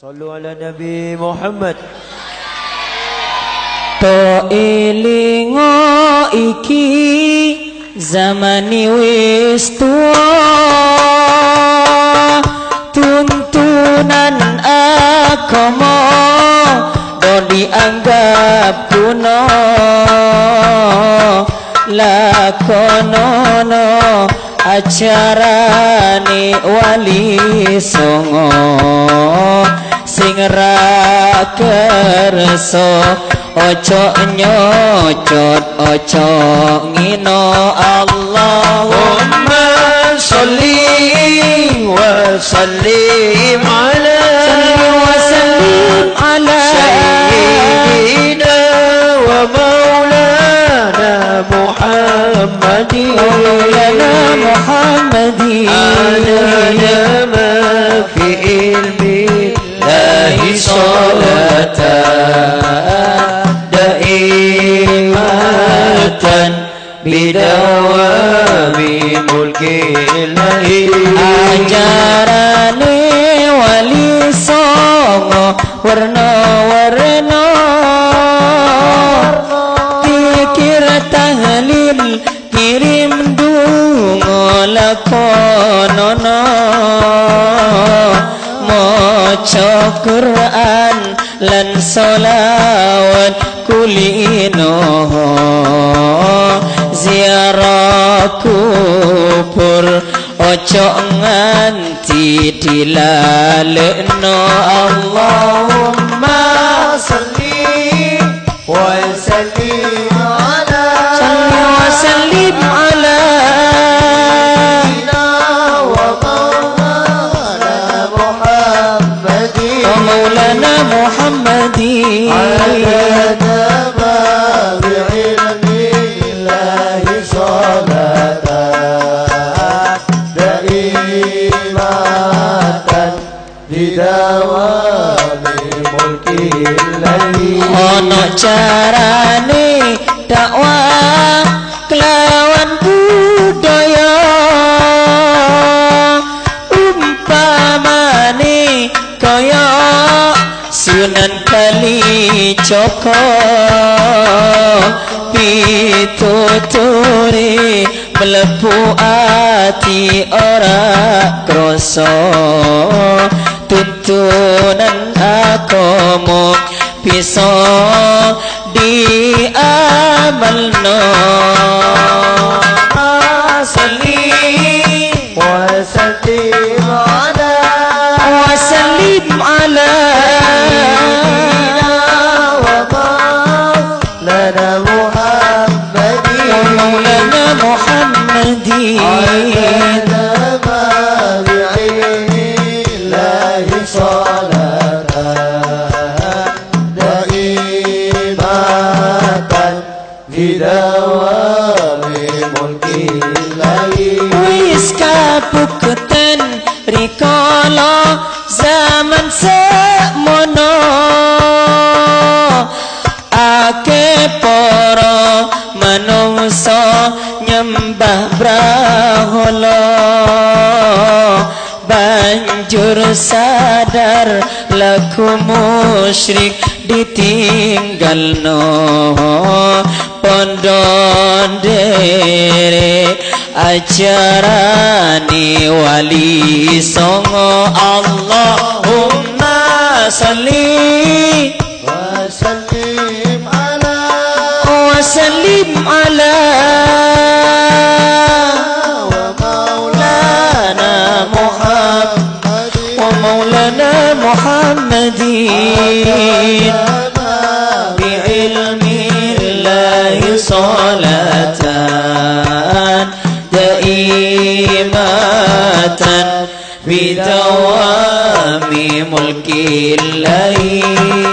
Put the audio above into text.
Sallu ala Nabi Muhammad. To elingo iki zamani wis tuwa, tuntunan agama do dianggap kuno, lakonono acarane wali songo sing ra kerso, ojo nyocot ojo ngino. Allahumma sholli wa sallim ala sayyidina wa maulana Muhammadin. maulana Muhammadin adana ma fi ilmi lahi salatan daimatan bidawami mulki ilahi. ajarane wali songo warna-warna, pikir tahlil kirim dungo lakonono, maca Quran lan solawat kulino, ziarah kubur ojo nganti dilalekno. Allahumma salli wa sallim ala maulana Muhammadin ono carane dakwah kelawan budaya, umpamane kaya Sunan Kalijaga, pituturi mlebu ati ora krasa, tuntunan agama bisa diamalno. Salli wa sallim ala maulana Muhammadin wis kabukten rikala zaman semono, ake para manungsa nyembah brahala, banjur sadar laku musyrik ditinggalno, pondondere ajarani wali songo. Allahumma salli wa sallim ala maulana Muhammadin bi'ilmi Allahi salatan daimatan bidawami mulki Allahi.